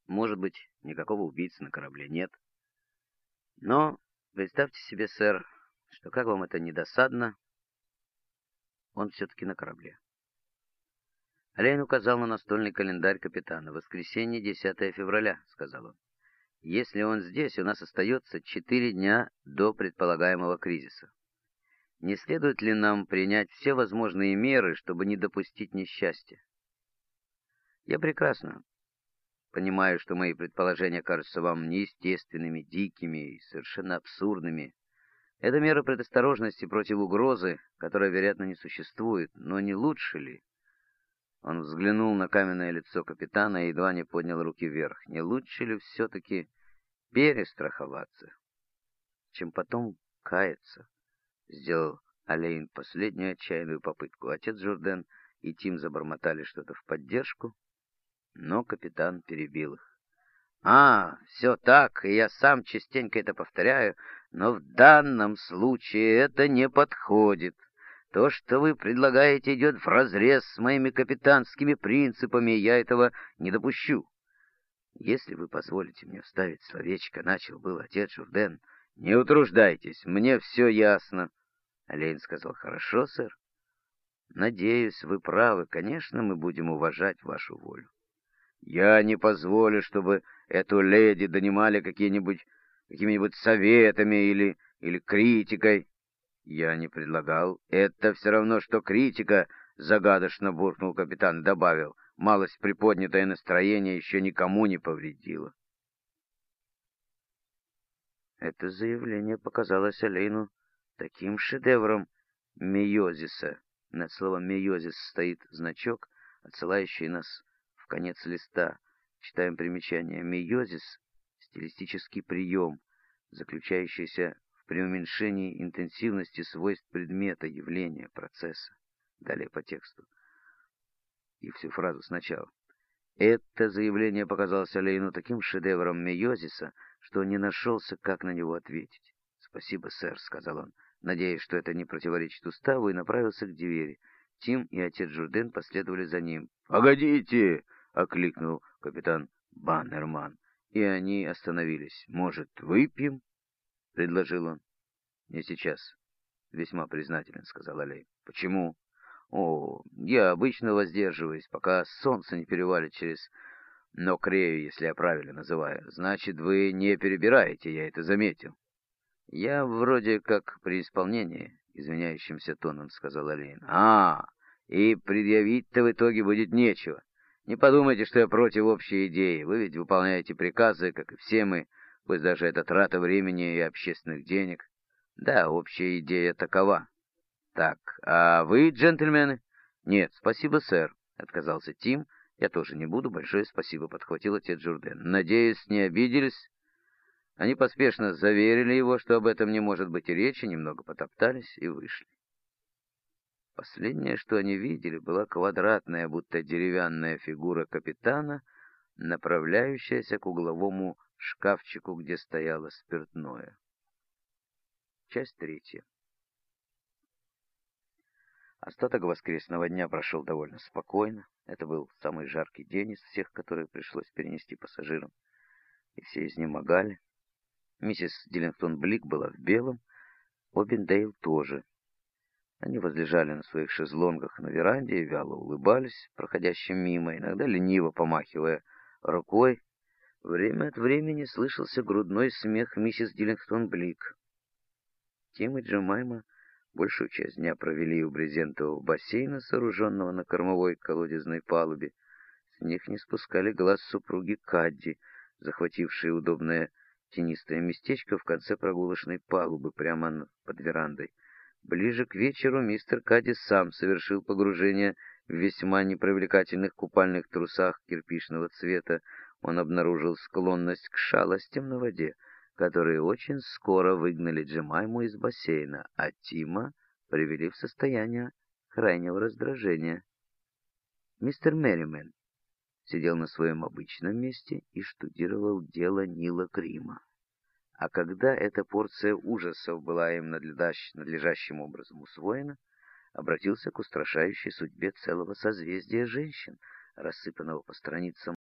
Может быть, никакого убийцы на корабле нет. Но представьте себе, сэр, что, как вам это ни досадно, он все-таки на корабле. Олейн указал на настольный календарь капитана. «Воскресенье, 10 февраля», — сказал он. «Если он здесь, у нас остается 4 дня до предполагаемого кризиса. Не следует ли нам принять все возможные меры, чтобы не допустить несчастья? Я прекрасно понимаю, что мои предположения кажутся вам неестественными, дикими и совершенно абсурдными. Это мера предосторожности против угрозы, которая, вероятно, не существует. Но не лучше ли?» Он взглянул на каменное лицо капитана и едва не поднял руки вверх. «Не лучше ли все-таки перестраховаться, чем потом каяться?» Сделал Олейн последнюю отчаянную попытку. Отец Журден и Тим забормотали что-то в поддержку, но капитан перебил их. Все так, и я сам частенько это повторяю, но в данном случае это не подходит. То, что вы предлагаете, идет вразрез с моими капитанскими принципами, и я этого не допущу. Если вы позволите мне вставить словечко, начал был отец Журден. Не утруждайтесь, мне все ясно. Олейн сказал: хорошо, сэр. Надеюсь, вы правы. Конечно, мы будем уважать вашу волю. Я не позволю, чтобы эту леди донимали какими-нибудь советами или критикой. Я не предлагал. Это все равно, что критика, загадочно буркнул капитан, добавил. Малость приподнятое настроение еще никому не повредило. Это заявление показалось Олейну таким шедевром мейозиса. Над словом «мейозис» стоит значок, отсылающий нас в конец листа. Читаем примечание. Мейозис — стилистический прием, заключающийся в преуменьшении интенсивности свойств предмета, явления, процесса. Далее по тексту. И всю фразу сначала. Это заявление показалось Олейну таким шедевром мейозиса, что он не нашелся, как на него ответить. «Спасибо, сэр», — сказал он, надеясь, что это не противоречит уставу, и направился к двери. Тим и отец Журден последовали за ним. «Погодите!» — окликнул капитан Баннерман, и они остановились. «Может, выпьем?» — предложил он. «Не сейчас». «Весьма признателен», — сказал Олейн. «Почему?» Я обычно воздерживаюсь, пока солнце не перевалит через Нокрею, если я правильно называю. Значит, вы не перебираете, я это заметил». «Я вроде как при исполнении», — извиняющимся тоном сказал Олейн. И предъявить-то в итоге будет нечего. Не подумайте, что я против общей идеи. Вы ведь выполняете приказы, как и все мы, пусть даже это трата времени и общественных денег. Да, общая идея такова. Так, а вы, джентльмены? Нет, спасибо, сэр, отказался Тим. Я тоже не буду. Большое спасибо, подхватил отец Журден. Надеюсь, не обиделись? Они поспешно заверили его, что об этом не может быть и речи, немного потоптались и вышли. Последнее, что они видели, была квадратная, будто деревянная фигура капитана, направляющаяся к угловому шкафчику, где стояло спиртное. Часть 3. Остаток воскресного дня прошел довольно спокойно. Это был самый жаркий день из всех, которые пришлось перенести пассажирам, и все изнемогали. Миссис Диллингтон-Блик была в белом, Обендейл тоже. Они возлежали на своих шезлонгах на веранде и вяло улыбались проходящим мимо, иногда лениво помахивая рукой. Время от времени слышался грудной смех миссис Диллингтон-Блик. Тим и Джемайма большую часть дня провели у брезентового бассейна, сооруженного на кормовой колодезной палубе. С них не спускали глаз супруги Кадди, захватившие удобное тенистое местечко в конце прогулочной палубы прямо под верандой. Ближе к вечеру мистер Кадди сам совершил погружение в весьма непривлекательных купальных трусах кирпичного цвета. Он обнаружил склонность к шалостям на воде, которые очень скоро выгнали Джемайму из бассейна, а Тима привели в состояние крайнего раздражения. Мистер Мерримен сидел на своем обычном месте и штудировал дело Нила Крима. А когда эта порция ужасов была им надлежащим образом усвоена, обратился к устрашающей судьбе целого созвездия женщин, рассыпанного по страницам